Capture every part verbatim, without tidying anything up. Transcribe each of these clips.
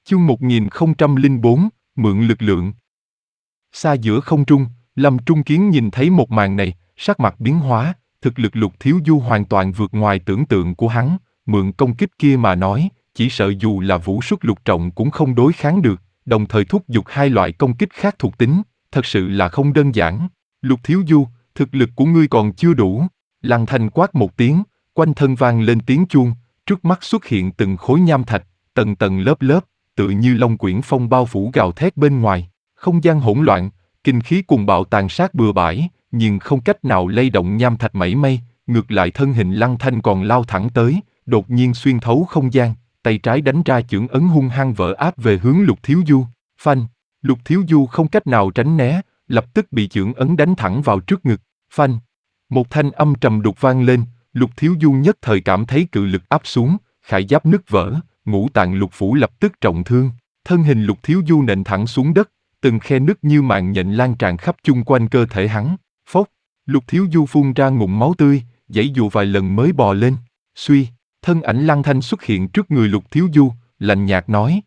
Chương một nghìn không trăm lẻ bốn, mượn lực lượng. Xa giữa không trung, Lâm Trung Kiến nhìn thấy một màn này, sắc mặt biến hóa, thực lực Lục Thiếu Du hoàn toàn vượt ngoài tưởng tượng của hắn, mượn công kích kia mà nói, chỉ sợ dù là vũ xuất lục trọng cũng không đối kháng được, đồng thời thúc giục hai loại công kích khác thuộc tính, thật sự là không đơn giản. Lục Thiếu Du, thực lực của ngươi còn chưa đủ. Lăng Thanh quát một tiếng, quanh thân vang lên tiếng chuông, trước mắt xuất hiện từng khối nham thạch, tầng tầng lớp lớp, tự như long quyển phong bao phủ gào thét bên ngoài, không gian hỗn loạn, kinh khí cuồng bạo tàn sát bừa bãi, nhưng không cách nào lay động nham thạch mảy may, ngược lại thân hình Lăng Thanh còn lao thẳng tới, đột nhiên xuyên thấu không gian, tay trái đánh ra chưởng ấn hung hăng vỡ áp về hướng Lục Thiếu Du, phanh, Lục Thiếu Du không cách nào tránh né, lập tức bị chưởng ấn đánh thẳng vào trước ngực, phanh, một thanh âm trầm đục vang lên, Lục Thiếu Du nhất thời cảm thấy cự lực áp xuống, khải giáp nứt vỡ, ngũ tạng lục phủ lập tức trọng thương, thân hình Lục Thiếu Du nện thẳng xuống đất, từng khe nứt như mạng nhện lan tràn khắp chung quanh cơ thể hắn. Phốc, Lục Thiếu Du phun ra ngụm máu tươi, giãy giụa vài lần mới bò lên. Suy, thân ảnh Lăng Thanh xuất hiện trước người Lục Thiếu Du, lạnh nhạt nói: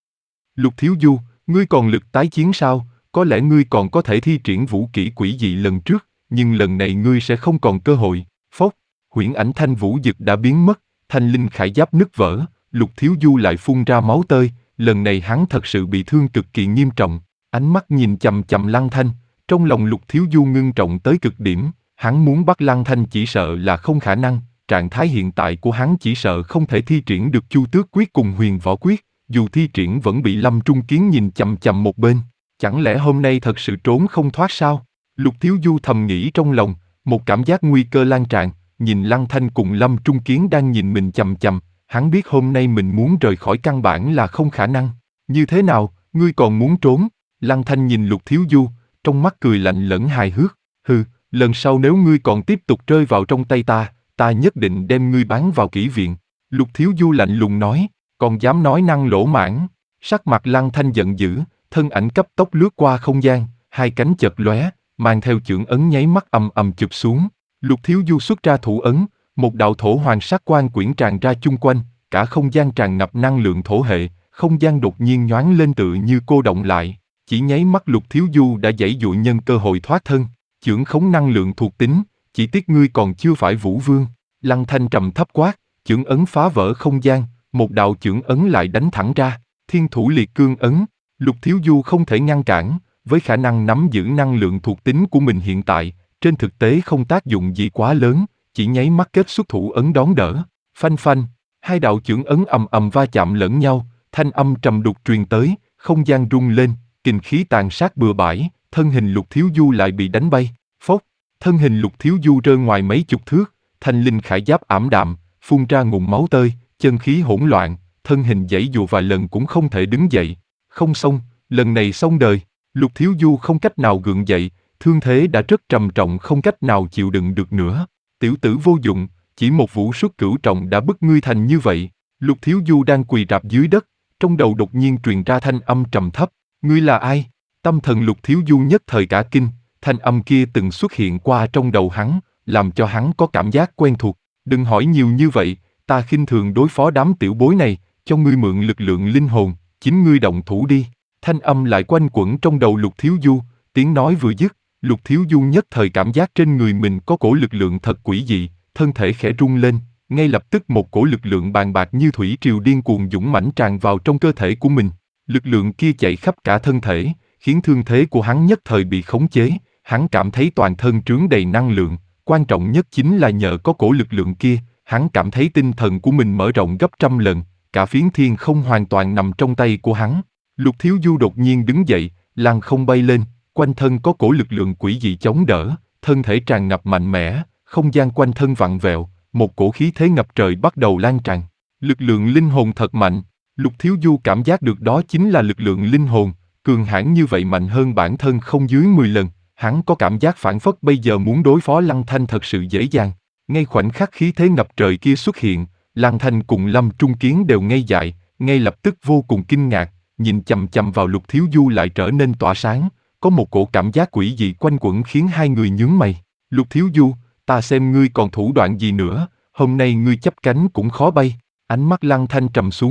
Lục Thiếu Du, ngươi còn lực tái chiến sao? Có lẽ ngươi còn có thể thi triển vũ kỹ quỷ dị lần trước, nhưng lần này ngươi sẽ không còn cơ hội. Phốc, huyễn ảnh thanh vũ dực đã biến mất, thanh linh khải giáp nứt vỡ, Lục Thiếu Du lại phun ra máu tơi, lần này hắn thật sự bị thương cực kỳ nghiêm trọng. Ánh mắt nhìn chằm chằm Lăng Thanh, trong lòng Lục Thiếu Du ngưng trọng tới cực điểm, hắn muốn bắt Lăng Thanh chỉ sợ là không khả năng, trạng thái hiện tại của hắn chỉ sợ không thể thi triển được Chu Tước Quyết cùng Huyền Võ Quyết, dù thi triển vẫn bị Lâm Trung Kiến nhìn chằm chằm một bên, chẳng lẽ hôm nay thật sự trốn không thoát sao? Lục Thiếu Du thầm nghĩ trong lòng, một cảm giác nguy cơ lan tràn, nhìn Lăng Thanh cùng Lâm Trung Kiến đang nhìn mình chằm chằm, hắn biết hôm nay mình muốn rời khỏi căn bản là không khả năng. Như thế nào, ngươi còn muốn trốn? Lăng Thanh nhìn Lục Thiếu Du, trong mắt cười lạnh lẫn hài hước, hừ, lần sau nếu ngươi còn tiếp tục rơi vào trong tay ta, ta nhất định đem ngươi bán vào kỹ viện. Lục Thiếu Du lạnh lùng nói, còn dám nói năng lỗ mãng. Sắc mặt Lăng Thanh giận dữ, thân ảnh cấp tốc lướt qua không gian, hai cánh chợt lóe, mang theo chưởng ấn nháy mắt ầm ầm chụp xuống. Lục Thiếu Du xuất ra thủ ấn, một đạo thổ hoàng sắc quang quyển tràn ra chung quanh, cả không gian tràn ngập năng lượng thổ hệ, không gian đột nhiên nhoáng lên tự như cô động lại. Chỉ nháy mắt Lục Thiếu Du đã giãy giụa nhân cơ hội thoát thân, chưởng khống năng lượng thuộc tính, chỉ tiếc ngươi còn chưa phải Vũ Vương. Lăng Thanh trầm thấp quát, chưởng ấn phá vỡ không gian, một đạo chưởng ấn lại đánh thẳng ra, Thiên Thủ Liệt Cương ấn. Lục Thiếu Du không thể ngăn cản, với khả năng nắm giữ năng lượng thuộc tính của mình hiện tại, trên thực tế không tác dụng gì quá lớn, chỉ nháy mắt kết xuất thủ ấn đón đỡ. Phanh phanh, hai đạo chưởng ấn ầm ầm va chạm lẫn nhau, thanh âm trầm đục truyền tới, không gian rung lên, kình khí tàn sát bừa bãi, thân hình Lục Thiếu Du lại bị đánh bay. Phốc, thân hình Lục Thiếu Du rơi ngoài mấy chục thước, thanh linh khải giáp ảm đạm, phun ra ngụm máu tơi, chân khí hỗn loạn, thân hình giãy giụa vài lần cũng không thể đứng dậy. Không xong, lần này xong đời. Lục Thiếu Du không cách nào gượng dậy, thương thế đã rất trầm trọng không cách nào chịu đựng được nữa. Tiểu tử vô dụng, chỉ một vũ xuất cửu trọng đã bức ngươi thành như vậy. Lục Thiếu Du đang quỳ rạp dưới đất, trong đầu đột nhiên truyền ra thanh âm trầm thấp. Ngươi là ai? Tâm thần Lục Thiếu Du nhất thời cả kinh, thanh âm kia từng xuất hiện qua trong đầu hắn, làm cho hắn có cảm giác quen thuộc. Đừng hỏi nhiều như vậy, ta khinh thường đối phó đám tiểu bối này, cho ngươi mượn lực lượng linh hồn, chính ngươi động thủ đi. Thanh âm lại quanh quẩn trong đầu Lục Thiếu Du, tiếng nói vừa dứt, Lục Thiếu Du nhất thời cảm giác trên người mình có cổ lực lượng thật quỷ dị, thân thể khẽ rung lên, ngay lập tức một cổ lực lượng bàn bạc như thủy triều điên cuồng dũng mãnh tràn vào trong cơ thể của mình. Lực lượng kia chạy khắp cả thân thể, khiến thương thế của hắn nhất thời bị khống chế, hắn cảm thấy toàn thân trướng đầy năng lượng, quan trọng nhất chính là nhờ có cổ lực lượng kia, hắn cảm thấy tinh thần của mình mở rộng gấp trăm lần, cả phiến thiên không hoàn toàn nằm trong tay của hắn. Lục Thiếu Du đột nhiên đứng dậy, lăng không bay lên, quanh thân có cổ lực lượng quỷ dị chống đỡ, thân thể tràn ngập mạnh mẽ, không gian quanh thân vặn vẹo, một cổ khí thế ngập trời bắt đầu lan tràn. Lực lượng linh hồn thật mạnh, Lục Thiếu Du cảm giác được đó chính là lực lượng linh hồn, cường hãn như vậy mạnh hơn bản thân không dưới mười lần, hắn có cảm giác phảng phất bây giờ muốn đối phó Lăng Thanh thật sự dễ dàng. Ngay khoảnh khắc khí thế ngập trời kia xuất hiện, Lăng Thanh cùng Lâm Trung Kiến đều ngây dại, ngay lập tức vô cùng kinh ngạc, nhìn chằm chằm vào Lục Thiếu Du lại trở nên tỏa sáng, có một cổ cảm giác quỷ dị quanh quẩn khiến hai người nhướng mày. Lục Thiếu Du, ta xem ngươi còn thủ đoạn gì nữa, hôm nay ngươi chắp cánh cũng khó bay. Ánh mắt Lăng Thanh trầm xuống,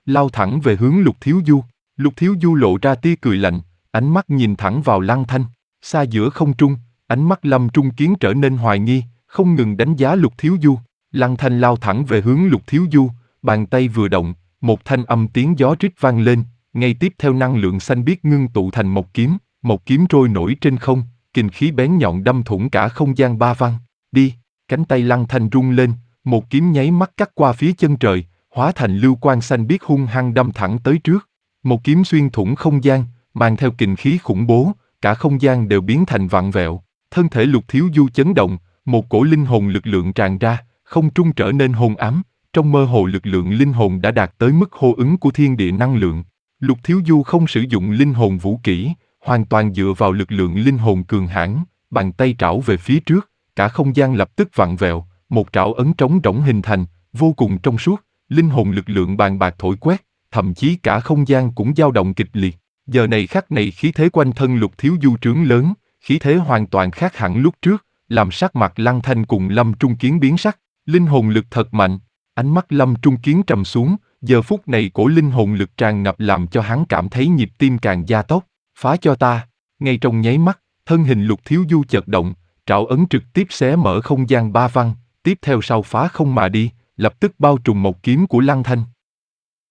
lao thẳng về hướng Lục Thiếu Du. Lục Thiếu Du lộ ra tia cười lạnh, ánh mắt nhìn thẳng vào Lăng Thanh. Xa giữa không trung, ánh mắt Lâm Trung Kiến trở nên hoài nghi, không ngừng đánh giá Lục Thiếu Du. Lăng Thanh lao thẳng về hướng Lục Thiếu Du, bàn tay vừa động, một thanh âm tiếng gió rít vang lên, ngay tiếp theo năng lượng xanh biếc ngưng tụ thành một kiếm, một kiếm trôi nổi trên không, kình khí bén nhọn đâm thủng cả không gian ba văn. Đi, cánh tay Lăng Thanh rung lên, một kiếm nháy mắt cắt qua phía chân trời, hóa thành lưu quang xanh biếc hung hăng đâm thẳng tới trước. Một kiếm xuyên thủng không gian, mang theo kình khí khủng bố, cả không gian đều biến thành vặn vẹo. Thân thể Lục Thiếu Du chấn động, một cổ linh hồn lực lượng tràn ra, không trung trở nên hồn ám, trong mơ hồ lực lượng linh hồn đã đạt tới mức hô ứng của thiên địa năng lượng. Lục Thiếu Du không sử dụng linh hồn vũ kỹ, hoàn toàn dựa vào lực lượng linh hồn cường hãn, bàn tay trảo về phía trước, cả không gian lập tức vặn vẹo, một trảo ấn trống rỗng hình thành, vô cùng trong suốt, linh hồn lực lượng bàn bạc thổi quét, thậm chí cả không gian cũng dao động kịch liệt. Giờ này khắc này khí thế quanh thân Lục Thiếu Du trướng lớn, khí thế hoàn toàn khác hẳn lúc trước, làm sắc mặt Lăng Thanh cùng Lâm Trung Kiến biến sắc. Linh hồn lực thật mạnh. Ánh mắt Lâm Trung Kiến trầm xuống, giờ phút này cổ linh hồn lực tràn ngập làm cho hắn cảm thấy nhịp tim càng gia tốc. Phá cho ta. Ngay trong nháy mắt, thân hình Lục Thiếu Du chợt động, trảo ấn trực tiếp xé mở không gian ba văn, tiếp theo sau phá không mà đi, lập tức bao trùm một kiếm của Lăng Thanh.